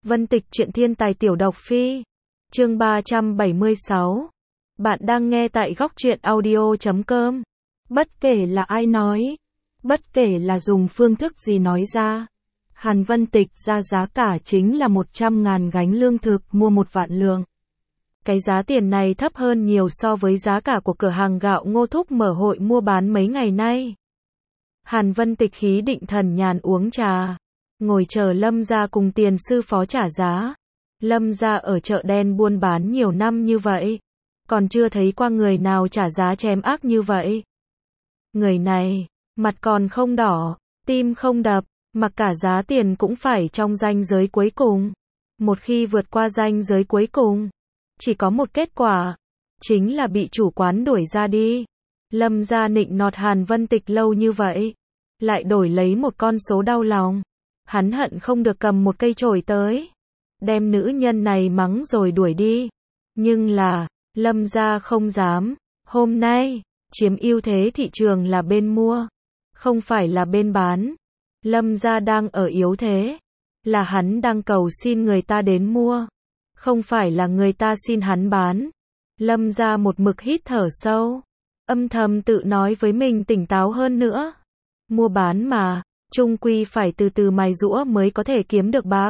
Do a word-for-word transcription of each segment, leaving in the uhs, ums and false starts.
Vân Tịch truyện thiên tài tiểu độc phi. Chương ba trăm bảy mươi sáu. Bạn đang nghe tại góc truyện audio chấm com. Bất kể là ai nói, bất kể là dùng phương thức gì nói ra, Hàn Vân Tịch ra giá cả chính là một trăm ngàn gánh lương thực mua một vạn lượng. Cái giá tiền này thấp hơn nhiều so với giá cả của cửa hàng gạo Ngô Thúc mở hội mua bán mấy ngày nay. Hàn Vân Tịch khí định thần nhàn uống trà, ngồi chờ Lâm gia cùng Tiền sư phó trả giá. Lâm gia ở chợ đen buôn bán nhiều năm như vậy, còn chưa thấy qua người nào trả giá chém ác như vậy. Người này, mặt còn không đỏ, tim không đập, mặc cả giá tiền cũng phải trong ranh giới cuối cùng. Một khi vượt qua ranh giới cuối cùng, chỉ có một kết quả, chính là bị chủ quán đuổi ra đi. Lâm gia nịnh nọt Hàn Vân Tịch lâu như vậy, lại đổi lấy một con số đau lòng. Hắn hận không được cầm một cây chổi tới, đem nữ nhân này mắng rồi đuổi đi. Nhưng là, Lâm gia không dám. Hôm nay, chiếm ưu thế thị trường là bên mua, không phải là bên bán. Lâm gia đang ở yếu thế, là hắn đang cầu xin người ta đến mua, không phải là người ta xin hắn bán. Lâm gia một mực hít thở sâu, âm thầm tự nói với mình tỉnh táo hơn nữa. Mua bán mà, chung quy phải từ từ mài giũa mới có thể kiếm được bạc.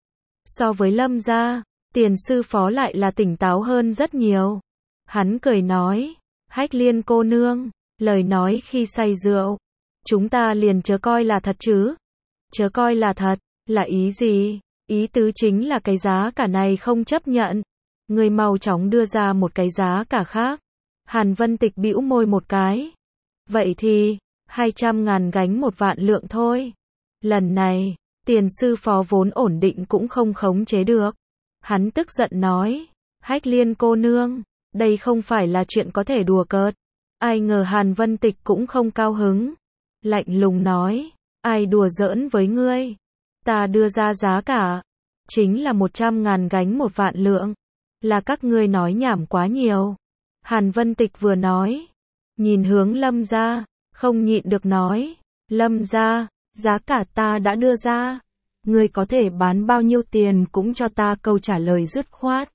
So với Lâm gia, Tiền sư phó lại là tỉnh táo hơn rất nhiều. Hắn cười nói, Hách Liên cô nương, lời nói khi say rượu, chúng ta liền chớ coi là thật chứ. Chớ coi là thật, là ý gì? Ý tứ chính là cái giá cả này không chấp nhận. Người mau chóng đưa ra một cái giá cả khác. Hàn Vân Tịch bĩu môi một cái. Vậy thì, hai trăm ngàn gánh một vạn lượng thôi. Lần này, Tiền sư phó vốn ổn định cũng không khống chế được. Hắn tức giận nói, Hách Liên cô nương, đây không phải là chuyện có thể đùa cợt. Ai ngờ Hàn Vân Tịch cũng không cao hứng. Lạnh lùng nói, ai đùa giỡn với ngươi? Ta đưa ra giá cả, chính là một trăm ngàn gánh một vạn lượng. Là các ngươi nói nhảm quá nhiều. Hàn Vân Tịch vừa nói, nhìn hướng Lâm gia, không nhịn được nói, Lâm gia, giá cả ta đã đưa ra. Ngươi có thể bán bao nhiêu tiền cũng cho ta câu trả lời dứt khoát.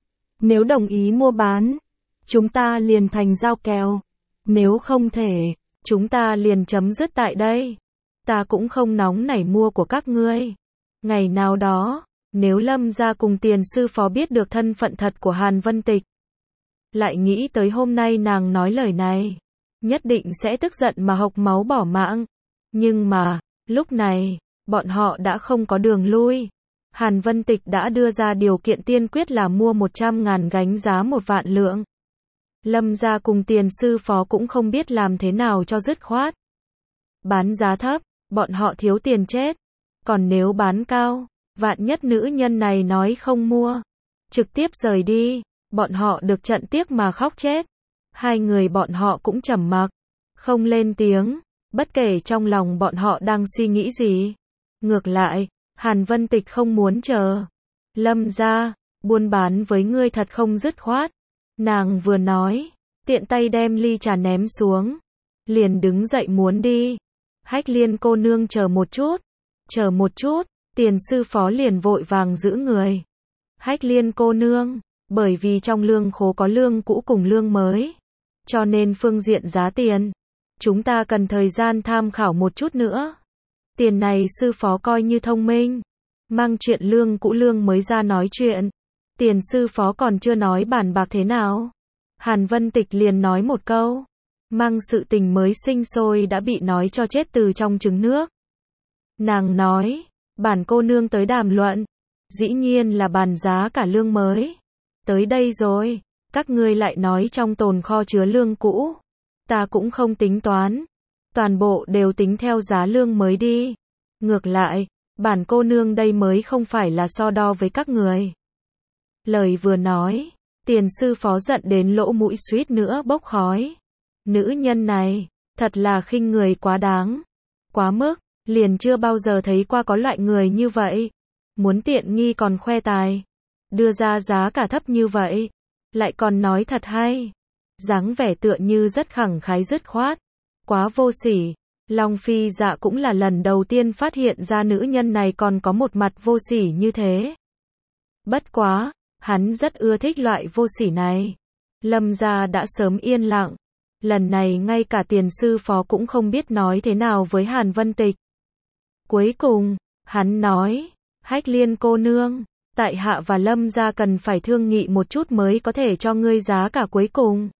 Nếu đồng ý mua bán, chúng ta liền thành giao kèo. Nếu không thể, chúng ta liền chấm dứt tại đây. Ta cũng không nóng nảy mua của các ngươi. Ngày nào đó, nếu Lâm gia cùng Tiền sư phó biết được thân phận thật của Hàn Vân Tịch, lại nghĩ tới hôm nay nàng nói lời này, nhất định sẽ tức giận mà hộc máu bỏ mạng. Nhưng mà, lúc này, bọn họ đã không có đường lui. Hàn Vân Tịch đã đưa ra điều kiện tiên quyết là mua một trăm ngàn gánh giá một vạn lượng. Lâm gia cùng Tiền sư phó cũng không biết làm thế nào cho dứt khoát. Bán giá thấp, bọn họ thiếu tiền chết. Còn nếu bán cao, vạn nhất nữ nhân này nói không mua, trực tiếp rời đi, bọn họ được trận tiếc mà khóc chết. Hai người bọn họ cũng trầm mặc, không lên tiếng, bất kể trong lòng bọn họ đang suy nghĩ gì. Ngược lại, Hàn Vân Tịch không muốn chờ. Lâm gia, buôn bán với ngươi thật không dứt khoát. Nàng vừa nói, tiện tay đem ly trà ném xuống, liền đứng dậy muốn đi. Hách Liên cô nương chờ một chút, chờ một chút. Tiền sư phó liền vội vàng giữ người. Hách Liên cô nương, bởi vì trong lương khố có lương cũ cùng lương mới, cho nên phương diện giá tiền, chúng ta cần thời gian tham khảo một chút nữa. Tiền này sư phó coi như thông minh, mang chuyện lương cũ lương mới ra nói chuyện. Tiền sư phó còn chưa nói bàn bạc thế nào, Hàn Vân Tịch liền nói một câu, mang sự tình mới sinh sôi đã bị nói cho chết từ trong trứng nước. Nàng nói, bản cô nương tới đàm luận, dĩ nhiên là bàn giá cả lương mới. Tới đây rồi, các ngươi lại nói trong tồn kho chứa lương cũ. Ta cũng không tính toán, toàn bộ đều tính theo giá lương mới đi. Ngược lại, bản cô nương đây mới không phải là so đo với các người. Lời vừa nói, Tiền sư phó giận đến lỗ mũi suýt nữa bốc khói. Nữ nhân này, thật là khinh người quá đáng, quá mức, liền chưa bao giờ thấy qua có loại người như vậy. Muốn tiện nghi còn khoe tài, đưa ra giá cả thấp như vậy, lại còn nói thật hay. Dáng vẻ tựa như rất khẳng khái dứt khoát, quá vô sỉ. Long Phi Dạ cũng là lần đầu tiên phát hiện ra nữ nhân này còn có một mặt vô sỉ như thế. Bất quá, hắn rất ưa thích loại vô sỉ này. Lâm gia đã sớm yên lặng. Lần này ngay cả tiền sư phó cũng không biết nói thế nào với Hàn Vân Tịch. Cuối cùng, hắn nói, Hách Liên cô nương, tại hạ và Lâm gia cần phải thương nghị một chút mới có thể cho ngươi giá cả cuối cùng.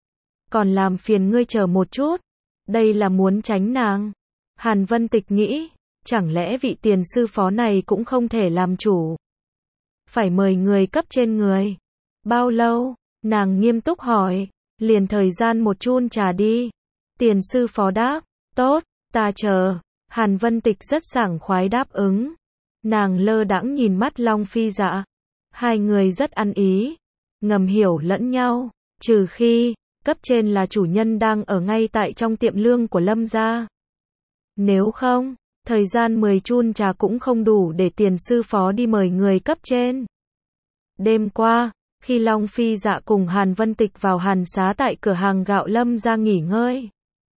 Còn làm phiền ngươi chờ một chút. Đây là muốn tránh nàng. Hàn Vân Tịch nghĩ, chẳng lẽ vị tiền sư phó này cũng không thể làm chủ. Phải mời người cấp trên người. Bao lâu? Nàng nghiêm túc hỏi. Liền thời gian một chun trà đi. Tiền sư phó đáp, tốt, ta chờ. Hàn Vân Tịch rất sảng khoái đáp ứng. Nàng lơ đãng nhìn mắt Long Phi Dạ. Hai người rất ăn ý. Ngầm hiểu lẫn nhau. Trừ khi, cấp trên là chủ nhân đang ở ngay tại trong tiệm lương của Lâm gia. Nếu không, thời gian mười chun trà cũng không đủ để tiền sư phó đi mời người cấp trên. Đêm qua, khi Long Phi Dạ cùng Hàn Vân Tịch vào hàn xá tại cửa hàng gạo Lâm gia nghỉ ngơi,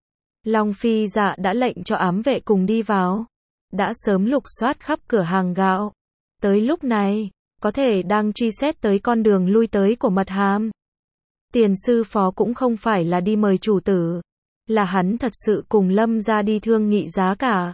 Long Phi Dạ đã lệnh cho ám vệ cùng đi vào. Đã sớm lục soát khắp cửa hàng gạo. Tới lúc này, có thể đang truy xét tới con đường lui tới của Mật Hàm. Tiền sư phó cũng không phải là đi mời chủ tử, là hắn thật sự cùng Lâm gia đi thương nghị giá cả.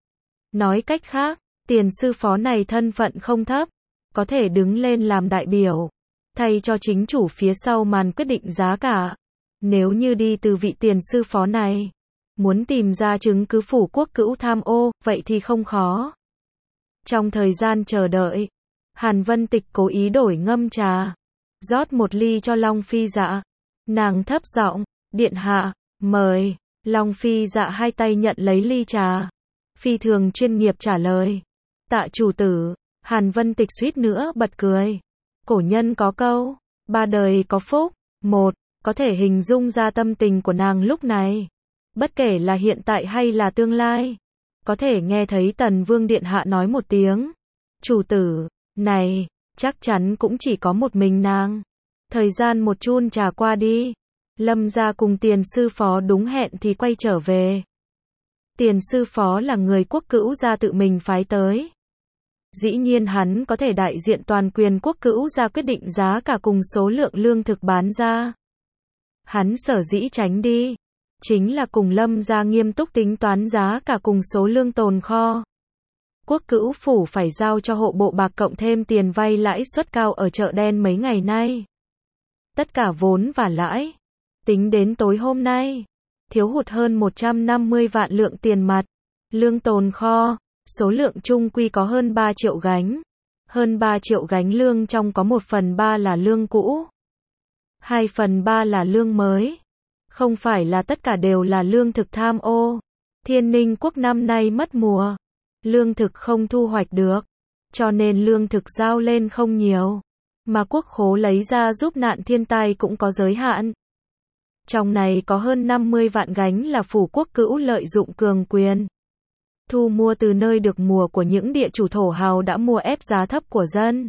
Nói cách khác, tiền sư phó này thân phận không thấp, có thể đứng lên làm đại biểu, thay cho chính chủ phía sau màn quyết định giá cả. Nếu như đi từ vị tiền sư phó này, muốn tìm ra chứng cứ Phủ Quốc Cữu tham ô, vậy thì không khó. Trong thời gian chờ đợi, Hàn Vân Tịch cố ý đổi ngâm trà, rót một ly cho Long Phi Dạ. Nàng thấp giọng, điện hạ, mời. Long Phi Dạ hai tay nhận lấy ly trà, phi thường chuyên nghiệp trả lời, tạ chủ tử. Hàn Vân Tịch suýt nữa bật cười. Cổ nhân có câu, ba đời có phúc. Một, có thể hình dung ra tâm tình của nàng lúc này. Bất kể là hiện tại hay là tương lai. Có thể nghe thấy Tần Vương Điện Hạ nói một tiếng, chủ tử, này, chắc chắn cũng chỉ có một mình nàng. Thời gian một chun trà qua đi. Lâm gia cùng tiền sư phó đúng hẹn thì quay trở về. Tiền sư phó là người Quốc Cữu gia tự mình phái tới. Dĩ nhiên hắn có thể đại diện toàn quyền Quốc Cữu gia quyết định giá cả cùng số lượng lương thực bán ra. Hắn sở dĩ tránh đi, chính là cùng Lâm gia nghiêm túc tính toán giá cả cùng số lương tồn kho. Quốc Cữu phủ phải giao cho hộ bộ bạc cộng thêm tiền vay lãi suất cao ở chợ đen mấy ngày nay. Tất cả vốn và lãi, tính đến tối hôm nay, thiếu hụt hơn một trăm năm mươi vạn lượng tiền mặt. Lương tồn kho, số lượng chung quy có hơn ba triệu gánh. Hơn ba triệu gánh lương trong có một phần ba là lương cũ. Hai phần ba là lương mới. Không phải là tất cả đều là lương thực tham ô. Thiên Ninh quốc năm nay mất mùa. Lương thực không thu hoạch được. Cho nên lương thực giao lên không nhiều. Mà quốc khố lấy ra giúp nạn thiên tai cũng có giới hạn. Trong này có hơn năm mươi vạn gánh là Phủ Quốc Cữu lợi dụng cường quyền. Thu mua từ nơi được mùa của những địa chủ thổ hào đã mua ép giá thấp của dân.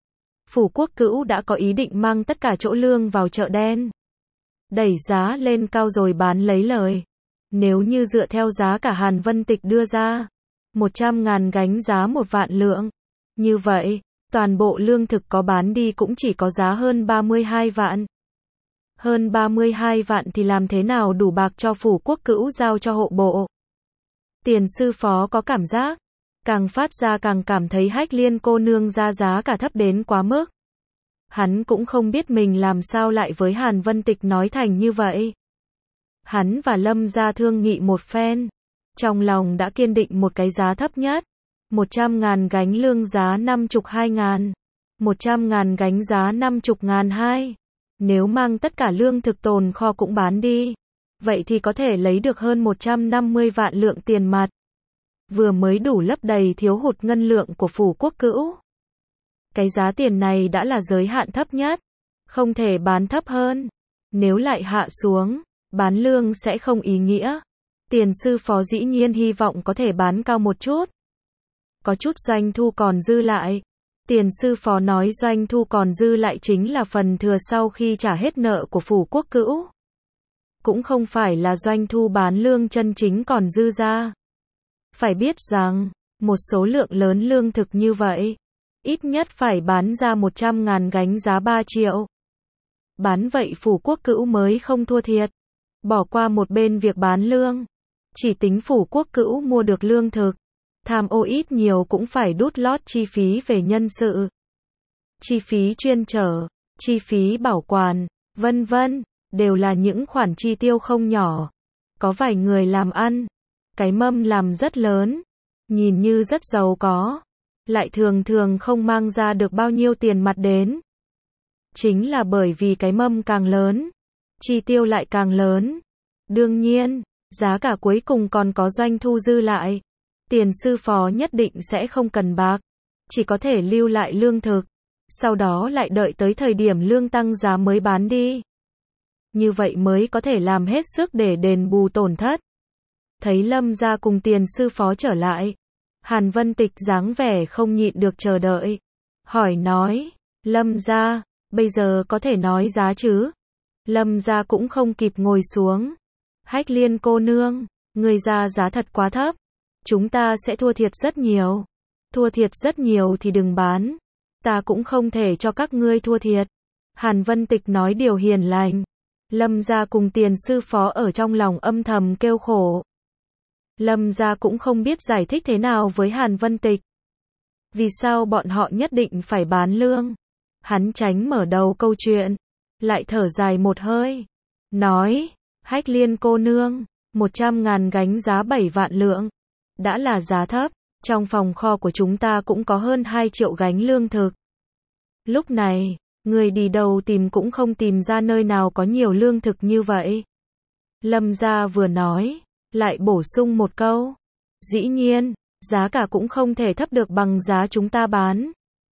Phủ Quốc Cữu đã có ý định mang tất cả chỗ lương vào chợ đen. Đẩy giá lên cao rồi bán lấy lời. Nếu như dựa theo giá cả Hàn Vân Tịch đưa ra, một trăm ngàn gánh giá một vạn lượng. Như vậy, toàn bộ lương thực có bán đi cũng chỉ có giá hơn ba mươi hai vạn. Hơn ba mươi hai vạn thì làm thế nào đủ bạc cho Phủ Quốc Cữu giao cho hộ bộ. Tiền sư phó có cảm giác, càng phát ra càng cảm thấy Hách Liên cô nương ra giá cả thấp đến quá mức. Hắn cũng không biết mình làm sao lại với Hàn Vân Tịch nói thành như vậy. Hắn và Lâm gia thương nghị một phen, trong lòng đã kiên định một cái giá thấp nhất. Một trăm ngàn gánh lương giá năm chục hai ngàn. Một trăm ngàn gánh giá năm chục ngàn hai. Nếu mang tất cả lương thực tồn kho cũng bán đi, vậy thì có thể lấy được hơn một trăm năm mươi vạn lượng tiền mặt. Vừa mới đủ lấp đầy thiếu hụt ngân lượng của Phủ Quốc Cữu. Cái giá tiền này đã là giới hạn thấp nhất. Không thể bán thấp hơn. Nếu lại hạ xuống, bán lương sẽ không ý nghĩa. Tiền sư phó dĩ nhiên hy vọng có thể bán cao một chút. Có chút doanh thu còn dư lại. Tiền sư phó nói doanh thu còn dư lại chính là phần thừa sau khi trả hết nợ của Phủ Quốc Cữu. cũng không phải là doanh thu bán lương chân chính còn dư ra. Phải biết rằng, một số lượng lớn lương thực như vậy, ít nhất phải bán ra một trăm ngàn gánh giá ba triệu. Bán vậy Phủ Quốc Cữu mới không thua thiệt. Bỏ qua một bên việc bán lương, chỉ tính Phủ Quốc Cữu mua được lương thực, tham ô ít nhiều cũng phải đút lót chi phí về nhân sự, chi phí chuyên chở, chi phí bảo quản, vân vân, đều là những khoản chi tiêu không nhỏ. Có vài người làm ăn, cái mâm làm rất lớn, nhìn như rất giàu có, lại thường thường không mang ra được bao nhiêu tiền mặt đến. Chính là bởi vì cái mâm càng lớn, chi tiêu lại càng lớn. Đương nhiên, giá cả cuối cùng còn có doanh thu dư lại. Tiền sư phó nhất định sẽ không cần bạc, chỉ có thể lưu lại lương thực, sau đó lại đợi tới thời điểm lương tăng giá mới bán đi. Như vậy mới có thể làm hết sức để đền bù tổn thất. Thấy Lâm gia cùng tiền sư phó trở lại, Hàn Vân Tịch dáng vẻ không nhịn được chờ đợi, hỏi nói, Lâm gia, bây giờ có thể nói giá chứ? Lâm gia cũng không kịp ngồi xuống. Hách Liên cô nương, người ra giá thật quá thấp, chúng ta sẽ thua thiệt rất nhiều. Thua thiệt rất nhiều thì đừng bán, ta cũng không thể cho các ngươi thua thiệt. Hàn Vân Tịch nói điều hiền lành. Lâm gia cùng tiền sư phó ở trong lòng âm thầm kêu khổ. Lâm gia cũng không biết giải thích thế nào với Hàn Vân Tịch. Vì sao bọn họ nhất định phải bán lương? Hắn tránh mở đầu câu chuyện, lại thở dài một hơi, nói, Hách Liên cô nương, một trăm ngàn gánh giá bảy vạn lượng, đã là giá thấp, trong phòng kho của chúng ta cũng có hơn hai triệu gánh lương thực. Lúc này, người đi đâu tìm cũng không tìm ra nơi nào có nhiều lương thực như vậy. Lâm gia vừa nói, lại bổ sung một câu, dĩ nhiên, giá cả cũng không thể thấp được bằng giá chúng ta bán.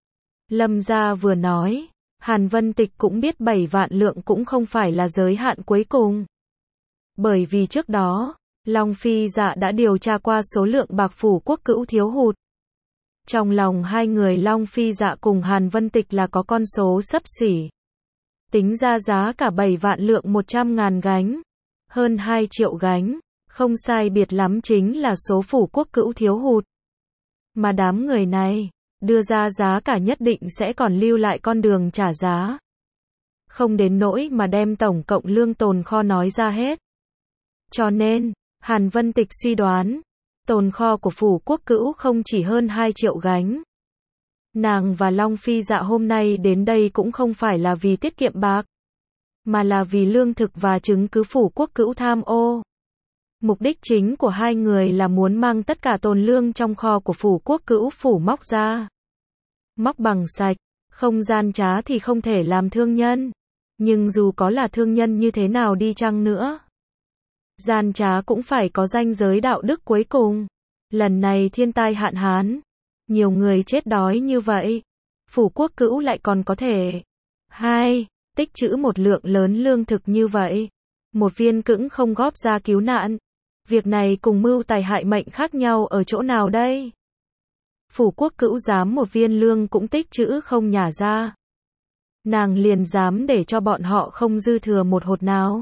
Lâm gia vừa nói, Hàn Vân Tịch cũng biết bảy vạn lượng cũng không phải là giới hạn cuối cùng. Bởi vì trước đó, Long Phi Dạ đã điều tra qua số lượng bạc Phủ Quốc Cữu thiếu hụt. Trong lòng hai người Long Phi Dạ cùng Hàn Vân Tịch là có con số xấp xỉ. Tính ra giá cả bảy vạn lượng một trăm ngàn gánh, hơn hai triệu gánh, không sai biệt lắm chính là số Phủ Quốc Cữu thiếu hụt. Mà đám người này, đưa ra giá cả nhất định sẽ còn lưu lại con đường trả giá. Không đến nỗi mà đem tổng cộng lương tồn kho nói ra hết. Cho nên, Hàn Vân Tịch suy đoán, tồn kho của Phủ Quốc Cữu không chỉ hơn hai triệu gánh. Nàng và Long Phi Dạ hôm nay đến đây cũng không phải là vì tiết kiệm bạc, mà là vì lương thực và chứng cứ Phủ Quốc Cữu tham ô. Mục đích chính của hai người là muốn mang tất cả tồn lương trong kho của Phủ Quốc Cữu phủ móc ra. Móc bằng sạch, không gian trá thì không thể làm thương nhân. Nhưng dù có là thương nhân như thế nào đi chăng nữa, gian trá cũng phải có ranh giới đạo đức cuối cùng. Lần này thiên tai hạn hán, nhiều người chết đói như vậy, Phủ Quốc Cữu lại còn có thể hai tích trữ một lượng lớn lương thực như vậy, một viên cũng không góp ra cứu nạn. Việc này cùng mưu tài hại mệnh khác nhau ở chỗ nào đây? Phủ Quốc Cữu dám một viên lương cũng tích trữ không nhả ra, nàng liền dám để cho bọn họ không dư thừa một hột nào.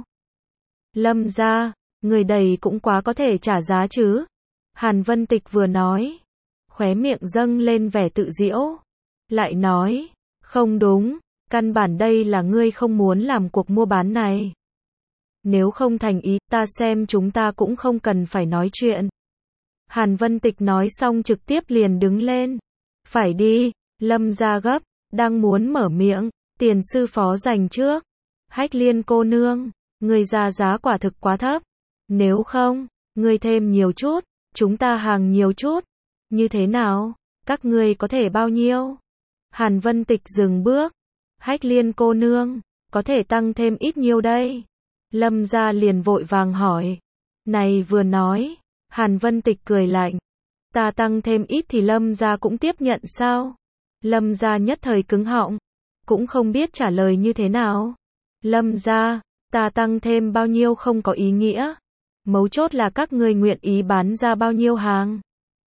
Lâm gia, người đầy cũng quá có thể trả giá chứ? Hàn Vân Tịch vừa nói, khóe miệng dâng lên vẻ tự giễu, lại nói, không đúng, căn bản đây là ngươi không muốn làm cuộc mua bán này. Nếu không thành ý, ta xem chúng ta cũng không cần phải nói chuyện. Hàn Vân Tịch nói xong trực tiếp liền đứng lên. Phải đi, Lâm gia gấp, đang muốn mở miệng, tiền sư phó giành trước. Hách Liên cô nương, người ra giá quả thực quá thấp. Nếu không, ngươi thêm nhiều chút, chúng ta hàng nhiều chút. Như thế nào? Các ngươi có thể bao nhiêu? Hàn Vân Tịch dừng bước. Hách Liên cô nương, có thể tăng thêm ít nhiêu đây? Lâm gia liền vội vàng hỏi. Này vừa nói, Hàn Vân Tịch cười lạnh. Ta tăng thêm ít thì Lâm gia cũng tiếp nhận sao? Lâm gia nhất thời cứng họng, cũng không biết trả lời như thế nào. Lâm gia, ta tăng thêm bao nhiêu không có ý nghĩa. Mấu chốt là các ngươi nguyện ý bán ra bao nhiêu hàng.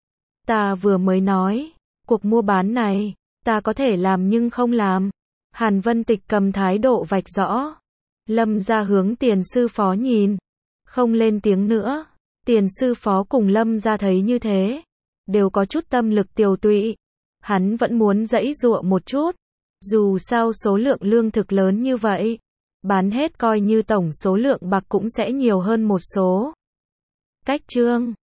Ta vừa mới nói, cuộc mua bán này, ta có thể làm nhưng không làm. Hàn Vân Tịch cầm thái độ vạch rõ. Lâm gia hướng Tiền sư phó nhìn, không lên tiếng nữa. Tiền sư phó cùng Lâm gia thấy như thế, đều có chút tâm lực tiều tụy. Hắn vẫn muốn giãy giụa một chút, dù sao số lượng lương thực lớn như vậy, bán hết coi như tổng số lượng bạc cũng sẽ nhiều hơn một số. Cách chương